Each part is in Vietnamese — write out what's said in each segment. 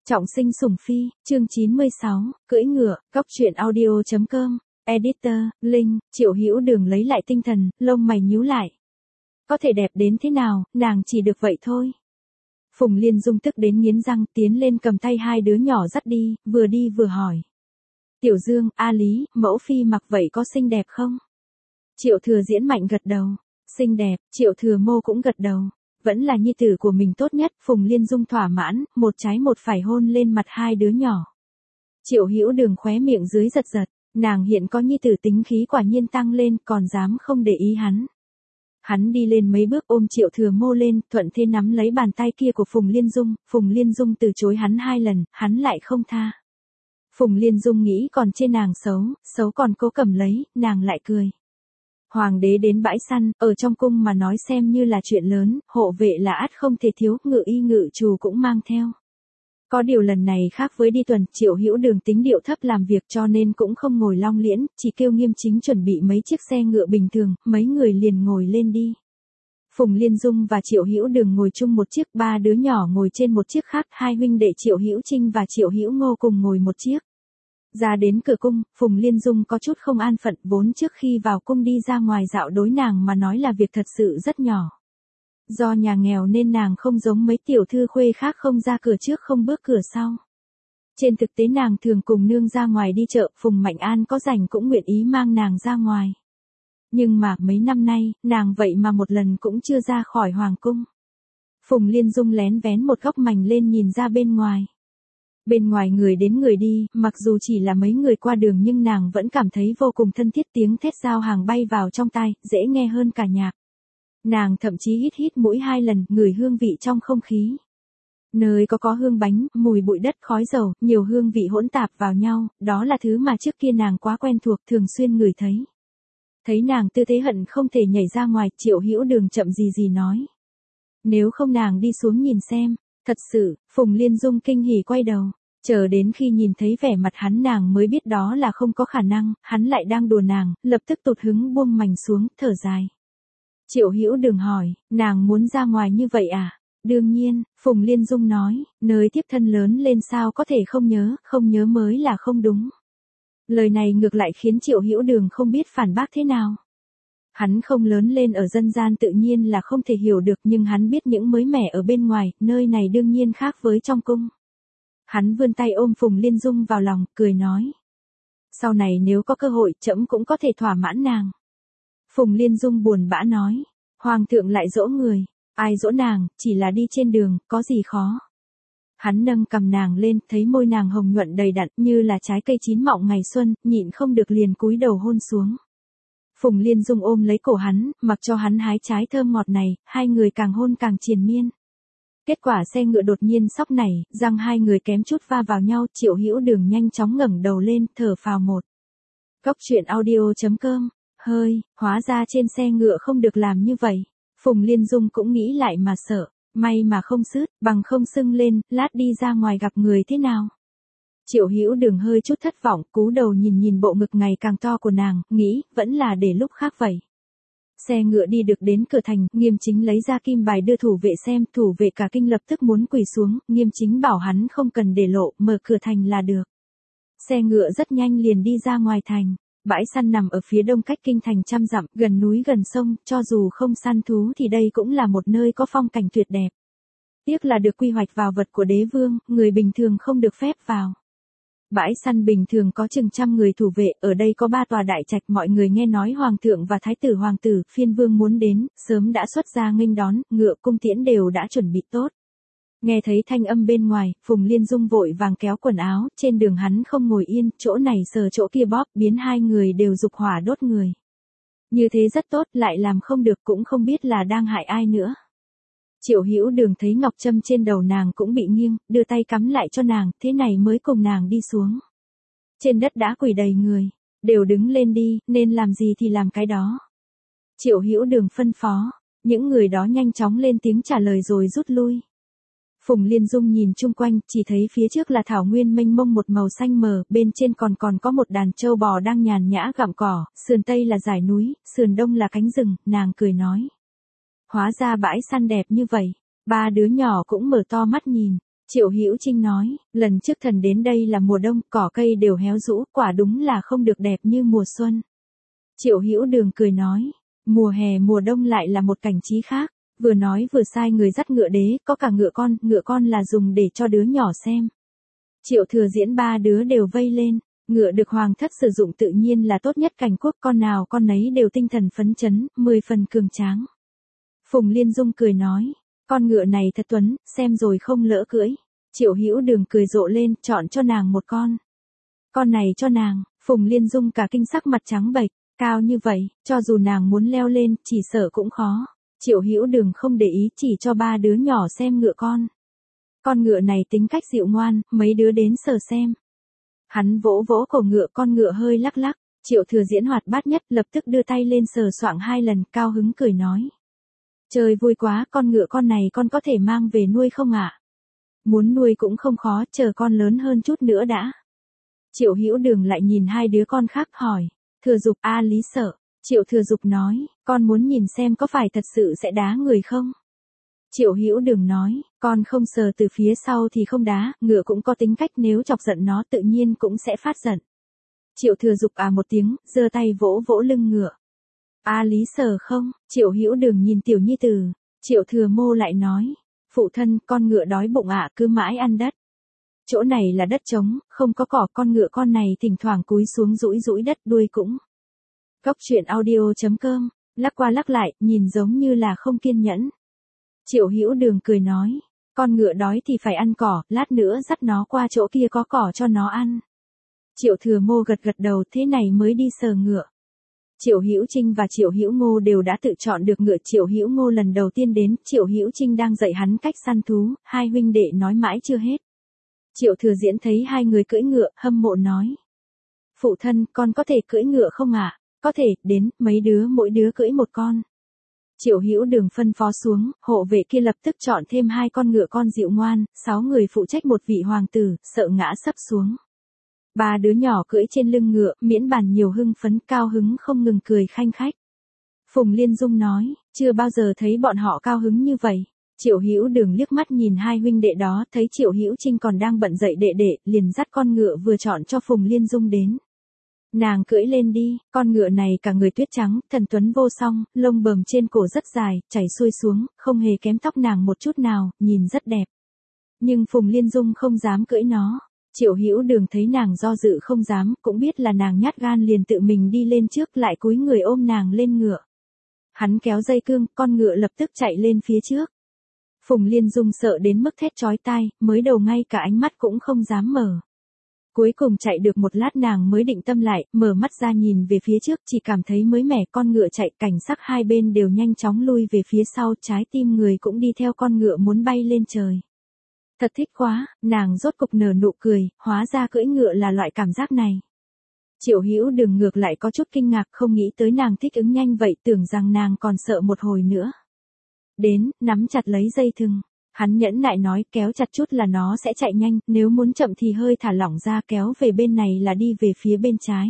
Trọng sinh sủng phi, chương 96, cưỡi ngựa, cóc truyện audio.com, editor, Linh, Triệu Hữu Đường lấy lại tinh thần, lông mày nhíu lại. Có thể đẹp đến thế nào, nàng chỉ được vậy thôi. Phùng Liên Dung tức đến nghiến răng tiến lên cầm tay hai đứa nhỏ dắt đi vừa hỏi. Tiểu Dương, A Lý, mẫu phi mặc vậy có xinh đẹp không? Triệu Thừa Diễn mạnh gật đầu. Xinh đẹp, Triệu Thừa Mô cũng gật đầu. Vẫn là nhi tử của mình tốt nhất, Phùng Liên Dung thỏa mãn, một trái một phải hôn lên mặt hai đứa nhỏ. Triệu Hữu Đường khóe miệng dưới giật giật, nàng hiện có nhi tử tính khí quả nhiên tăng lên, còn dám không để ý hắn. Hắn đi lên mấy bước ôm Triệu Thừa Mô lên, thuận thế nắm lấy bàn tay kia của Phùng Liên Dung từ chối hắn 2 lần, hắn lại không tha. Phùng Liên Dung nghĩ còn chê nàng xấu còn cố cầm lấy, nàng lại cười. Hoàng đế đến bãi săn, ở trong cung mà nói xem như là chuyện lớn, hộ vệ là ắt không thể thiếu, ngự y ngự trù cũng mang theo. Có điều lần này khác với đi tuần, Triệu Hữu Đường tính điệu thấp làm việc cho nên cũng không ngồi long liễn, chỉ kêu Nghiêm Chính chuẩn bị mấy chiếc xe ngựa bình thường, mấy người liền ngồi lên đi. Phùng Liên Dung và Triệu Hữu Đường ngồi chung một chiếc, 3 đứa nhỏ ngồi trên một chiếc khác, hai huynh đệ Triệu Hữu Trinh và Triệu Hữu Ngô cùng ngồi một chiếc. Ra đến cửa cung, Phùng Liên Dung có chút không an phận, vốn trước khi vào cung đi ra ngoài dạo đối nàng mà nói là việc thật sự rất nhỏ. Do nhà nghèo nên nàng không giống mấy tiểu thư khuê khác không ra cửa trước không bước cửa sau. Trên thực tế nàng thường cùng nương ra ngoài đi chợ, Phùng Mạnh An có rảnh cũng nguyện ý mang nàng ra ngoài. Nhưng mà mấy năm nay, nàng vậy mà một lần cũng chưa ra khỏi hoàng cung. Phùng Liên Dung lén vén một góc mành lên nhìn ra bên ngoài. Bên ngoài người đến người đi, mặc dù chỉ là mấy người qua đường nhưng nàng vẫn cảm thấy vô cùng thân thiết, tiếng thét giao hàng bay vào trong tai, dễ nghe hơn cả nhạc. Nàng thậm chí hít mũi 2 lần, ngửi hương vị trong không khí. Nơi có hương bánh, mùi bụi đất, khói dầu, nhiều hương vị hỗn tạp vào nhau, đó là thứ mà trước kia nàng quá quen thuộc, thường xuyên ngửi thấy. Thấy nàng tư thế hận không thể nhảy ra ngoài, Triệu Hữu Đường chậm gì nói. Nếu không nàng đi xuống nhìn xem. Thật sự, Phùng Liên Dung kinh hỉ quay đầu, chờ đến khi nhìn thấy vẻ mặt hắn nàng mới biết đó là không có khả năng, hắn lại đang đùa nàng, lập tức tụt hứng buông mành xuống, thở dài. Triệu Hữu Đường hỏi, nàng muốn ra ngoài như vậy à? Đương nhiên, Phùng Liên Dung nói, nơi tiếp thân lớn lên sao có thể không nhớ mới là không đúng. Lời này ngược lại khiến Triệu Hữu Đường không biết phản bác thế nào. Hắn không lớn lên ở dân gian tự nhiên là không thể hiểu được, nhưng hắn biết những mới mẻ ở bên ngoài, nơi này đương nhiên khác với trong cung. Hắn vươn tay ôm Phùng Liên Dung vào lòng, cười nói. Sau này nếu có cơ hội, trẫm cũng có thể thỏa mãn nàng. Phùng Liên Dung buồn bã nói. Hoàng thượng lại dỗ người. Ai dỗ nàng, chỉ là đi trên đường, có gì khó. Hắn nâng cầm nàng lên, thấy môi nàng hồng nhuận đầy đặn như là trái cây chín mọng ngày xuân, nhịn không được liền cúi đầu hôn xuống. Phùng Liên Dung ôm lấy cổ hắn, mặc cho hắn hái trái thơm ngọt này, hai người càng hôn càng triền miên. Kết quả xe ngựa đột nhiên sóc nảy, răng hai người kém chút va vào nhau, Triệu Hữu Đường nhanh chóng ngẩng đầu lên, thở phào một. Cóc truyện audio.com, hơi, hóa ra trên xe ngựa không được làm như vậy. Phùng Liên Dung cũng nghĩ lại mà sợ, may mà không sứt, bằng không sưng lên, lát đi ra ngoài gặp người thế nào. Triệu Hữu Đường hơi chút thất vọng, cúi đầu nhìn bộ ngực ngày càng to của nàng, nghĩ, vẫn là để lúc khác vậy. Xe ngựa đi được đến cửa thành, Nghiêm Chính lấy ra kim bài đưa thủ vệ xem, thủ vệ cả kinh lập tức muốn quỳ xuống, Nghiêm Chính bảo hắn không cần để lộ, mở cửa thành là được. Xe ngựa rất nhanh liền đi ra ngoài thành, bãi săn nằm ở phía đông cách kinh thành trăm dặm, gần núi gần sông, cho dù không săn thú thì đây cũng là một nơi có phong cảnh tuyệt đẹp. Tiếc là được quy hoạch vào vật của đế vương, người bình thường không được phép vào. Bãi săn bình thường có chừng 100 người thủ vệ, ở đây có 3 tòa đại trạch, mọi người nghe nói hoàng thượng và thái tử hoàng tử, phiên vương muốn đến, sớm đã xuất ra nghênh đón, ngựa cung tiễn đều đã chuẩn bị tốt. Nghe thấy thanh âm bên ngoài, Phùng Liên Dung vội vàng kéo quần áo, trên đường hắn không ngồi yên, chỗ này sờ chỗ kia bóp, biến hai người đều dục hỏa đốt người. Như thế rất tốt, lại làm không được cũng không biết là đang hại ai nữa. Triệu Hữu Đường thấy ngọc trâm trên đầu nàng cũng bị nghiêng, đưa tay cắm lại cho nàng, thế này mới cùng nàng đi xuống. Trên đất đã quỳ đầy người, đều đứng lên đi, nên làm gì thì làm cái đó. Triệu Hữu Đường phân phó, những người đó nhanh chóng lên tiếng trả lời rồi rút lui. Phùng Liên Dung nhìn chung quanh, chỉ thấy phía trước là thảo nguyên mênh mông một màu xanh mờ, bên trên còn có một đàn trâu bò đang nhàn nhã gặm cỏ, sườn tây là dải núi, sườn đông là cánh rừng, nàng cười nói. Hóa ra bãi săn đẹp như vậy, 3 đứa nhỏ cũng mở to mắt nhìn. Triệu Hữu Trinh nói, lần trước thần đến đây là mùa đông, cỏ cây đều héo rũ, quả đúng là không được đẹp như mùa xuân. Triệu Hữu Đường cười nói, mùa hè mùa đông lại là một cảnh trí khác, vừa nói vừa sai người dắt ngựa đế, có cả ngựa con là dùng để cho đứa nhỏ xem. Triệu Thừa Diễn ba đứa đều vây lên, ngựa được hoàng thất sử dụng tự nhiên là tốt nhất cảnh quốc, con nào con nấy đều tinh thần phấn chấn, 10 phần cường tráng. Phùng Liên Dung cười nói, con ngựa này thật tuấn, xem rồi không lỡ cưỡi. Triệu Hữu Đường cười rộ lên, chọn cho nàng một con. Con này cho nàng, Phùng Liên Dung cả kinh sắc mặt trắng bệch, cao như vậy, cho dù nàng muốn leo lên, chỉ sợ cũng khó. Triệu Hữu Đường không để ý, chỉ cho ba đứa nhỏ xem ngựa con. Con ngựa này tính cách dịu ngoan, mấy đứa đến sờ xem. Hắn vỗ vỗ cổ ngựa, con ngựa hơi lắc lắc, Triệu Thừa Diễn hoạt bát nhất, lập tức đưa tay lên sờ soạng 2 lần, cao hứng cười nói. Trời vui quá, con ngựa con này con có thể mang về nuôi không ạ? Muốn nuôi cũng không khó, chờ con lớn hơn chút nữa đã. Triệu Hữu Đường lại nhìn 2 đứa con khác hỏi, Thừa Dục a Lý Sợ. Triệu Thừa Dục nói, con muốn nhìn xem có phải thật sự sẽ đá người không? Triệu Hữu Đường nói, con không sờ từ phía sau thì không đá, ngựa cũng có tính cách, nếu chọc giận nó tự nhiên cũng sẽ phát giận. Triệu Thừa Dục à một tiếng, giơ tay vỗ vỗ lưng ngựa. A Lý Sở không? Triệu Hữu Đường nhìn tiểu nhi tử. Triệu Thừa Mô lại nói, phụ thân, con ngựa đói bụng ạ, cứ mãi ăn đất. Chỗ này là đất trống, không có cỏ, con ngựa con này thỉnh thoảng cúi xuống rũi rũi đất, đuôi cũng. Cóc truyện audio.com, lắc qua lắc lại, nhìn giống như là không kiên nhẫn. Triệu Hữu Đường cười nói, con ngựa đói thì phải ăn cỏ, lát nữa dắt nó qua chỗ kia có cỏ cho nó ăn. Triệu Thừa Mô gật gật đầu, thế này mới đi sờ ngựa. Triệu Hữu Trinh và Triệu Hữu Ngô đều đã tự chọn được ngựa. Triệu Hữu Ngô lần đầu tiên đến, Triệu Hữu Trinh đang dạy hắn cách săn thú, 2 huynh đệ nói mãi chưa hết. Triệu Thừa Diễn thấy 2 người cưỡi ngựa, hâm mộ nói. Phụ thân, con có thể cưỡi ngựa không ạ? Có thể, đến, mấy đứa mỗi đứa cưỡi một con. Triệu Hữu Đường phân phó xuống, hộ vệ kia lập tức chọn thêm 2 con ngựa con dịu ngoan, 6 người phụ trách một vị hoàng tử, sợ ngã sấp xuống. 3 đứa nhỏ cưỡi trên lưng ngựa, miễn bàn nhiều hưng phấn, cao hứng không ngừng cười khanh khách. Phùng Liên Dung nói, chưa bao giờ thấy bọn họ cao hứng như vậy. Triệu Hữu Đường liếc mắt nhìn 2 huynh đệ đó, thấy Triệu Hữu Trinh còn đang bận dậy đệ đệ, liền dắt con ngựa vừa chọn cho Phùng Liên Dung đến. Nàng cưỡi lên đi, con ngựa này cả người tuyết trắng, thần tuấn vô song, lông bờm trên cổ rất dài, chảy xuôi xuống, không hề kém tóc nàng một chút nào, nhìn rất đẹp. Nhưng Phùng Liên Dung không dám cưỡi nó. Triệu Hữu Đường thấy nàng do dự không dám, cũng biết là nàng nhát gan, liền tự mình đi lên trước, lại cúi người ôm nàng lên ngựa. Hắn kéo dây cương, con ngựa lập tức chạy lên phía trước. Phùng Liên Dung sợ đến mức thét chói tai, mới đầu ngay cả ánh mắt cũng không dám mở. Cuối cùng chạy được một lát nàng mới định tâm lại, mở mắt ra nhìn về phía trước, chỉ cảm thấy mới mẻ, con ngựa chạy, cảnh sắc hai bên đều nhanh chóng lui về phía sau, trái tim người cũng đi theo con ngựa muốn bay lên trời. Thật thích quá, nàng rốt cục nở nụ cười, hóa ra cưỡi ngựa là loại cảm giác này. Triệu Hữu Đường ngược lại có chút kinh ngạc, không nghĩ tới nàng thích ứng nhanh vậy, tưởng rằng nàng còn sợ một hồi nữa. Đến, nắm chặt lấy dây thừng. Hắn nhẫn nại nói, kéo chặt chút là nó sẽ chạy nhanh, nếu muốn chậm thì hơi thả lỏng ra, kéo về bên này là đi về phía bên trái.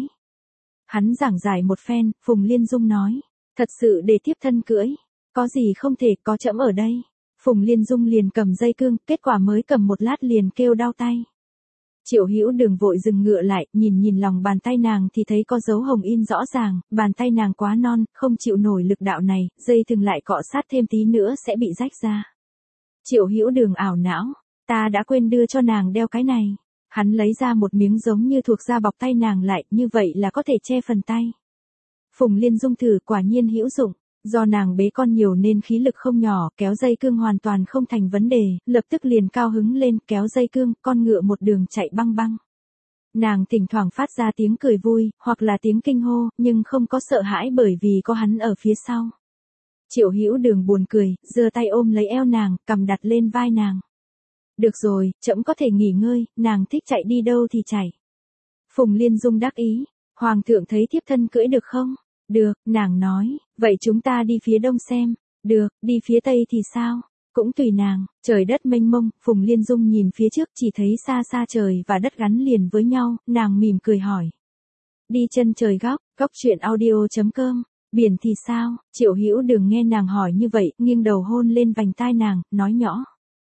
Hắn giảng giải một phen, Phùng Liên Dung nói, thật sự để tiếp thân cưỡi, có gì không thể, có trẫm ở đây. Phùng Liên Dung liền cầm dây cương, kết quả mới cầm một lát liền kêu đau tay. Triệu Hữu Đường vội dừng ngựa lại, nhìn lòng bàn tay nàng thì thấy có dấu hồng in rõ ràng, bàn tay nàng quá non, không chịu nổi lực đạo này, dây thừng lại cọ sát thêm tí nữa sẽ bị rách ra. Triệu Hữu Đường ảo não, ta đã quên đưa cho nàng đeo cái này. Hắn lấy ra một miếng giống như thuộc da bọc tay nàng lại, như vậy là có thể che phần tay. Phùng Liên Dung thử, quả nhiên hữu dụng. Do nàng bế con nhiều nên khí lực không nhỏ, kéo dây cương hoàn toàn không thành vấn đề, lập tức liền cao hứng lên, kéo dây cương, con ngựa một đường chạy băng băng. Nàng thỉnh thoảng phát ra tiếng cười vui, hoặc là tiếng kinh hô, nhưng không có sợ hãi bởi vì có hắn ở phía sau. Triệu Hữu Đường buồn cười, giơ tay ôm lấy eo nàng, cầm đặt lên vai nàng. Được rồi, trẫm có thể nghỉ ngơi, nàng thích chạy đi đâu thì chạy. Phùng Liên Dung đắc ý, hoàng thượng thấy thiếp thân cưỡi được không? Được, nàng nói, vậy chúng ta đi phía đông xem. Được, đi phía tây thì sao? Cũng tùy nàng. Trời đất mênh mông, Phùng Liên Dung nhìn phía trước chỉ thấy xa xa trời và đất gắn liền với nhau, nàng mỉm cười hỏi. Đi chân trời góc, góc truyện audio.com, biển thì sao? Triệu Hữu Đường nghe nàng hỏi như vậy, nghiêng đầu hôn lên vành tai nàng, nói nhỏ.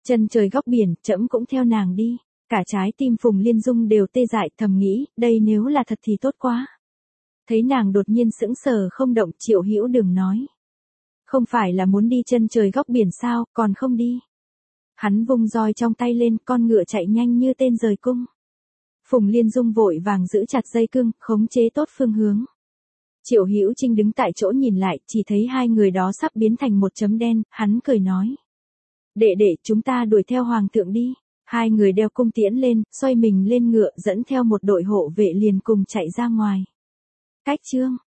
Chân trời góc biển, trẫm cũng theo nàng đi. Cả trái tim Phùng Liên Dung đều tê dại, thầm nghĩ, đây nếu là thật thì tốt quá. Thấy nàng đột nhiên sững sờ không động, Triệu Hữu Đường nói. Không phải là muốn đi chân trời góc biển sao, còn không đi. Hắn vung roi trong tay lên, con ngựa chạy nhanh như tên rời cung. Phùng Liên Dung vội vàng giữ chặt dây cương, khống chế tốt phương hướng. Triệu Hữu Trinh đứng tại chỗ nhìn lại, chỉ thấy hai người đó sắp biến thành một chấm đen, hắn cười nói. Đệ đệ, chúng ta đuổi theo hoàng thượng đi. Hai người đeo cung tiễn lên, xoay mình lên ngựa, dẫn theo một đội hộ vệ liền cùng chạy ra ngoài. Cách chương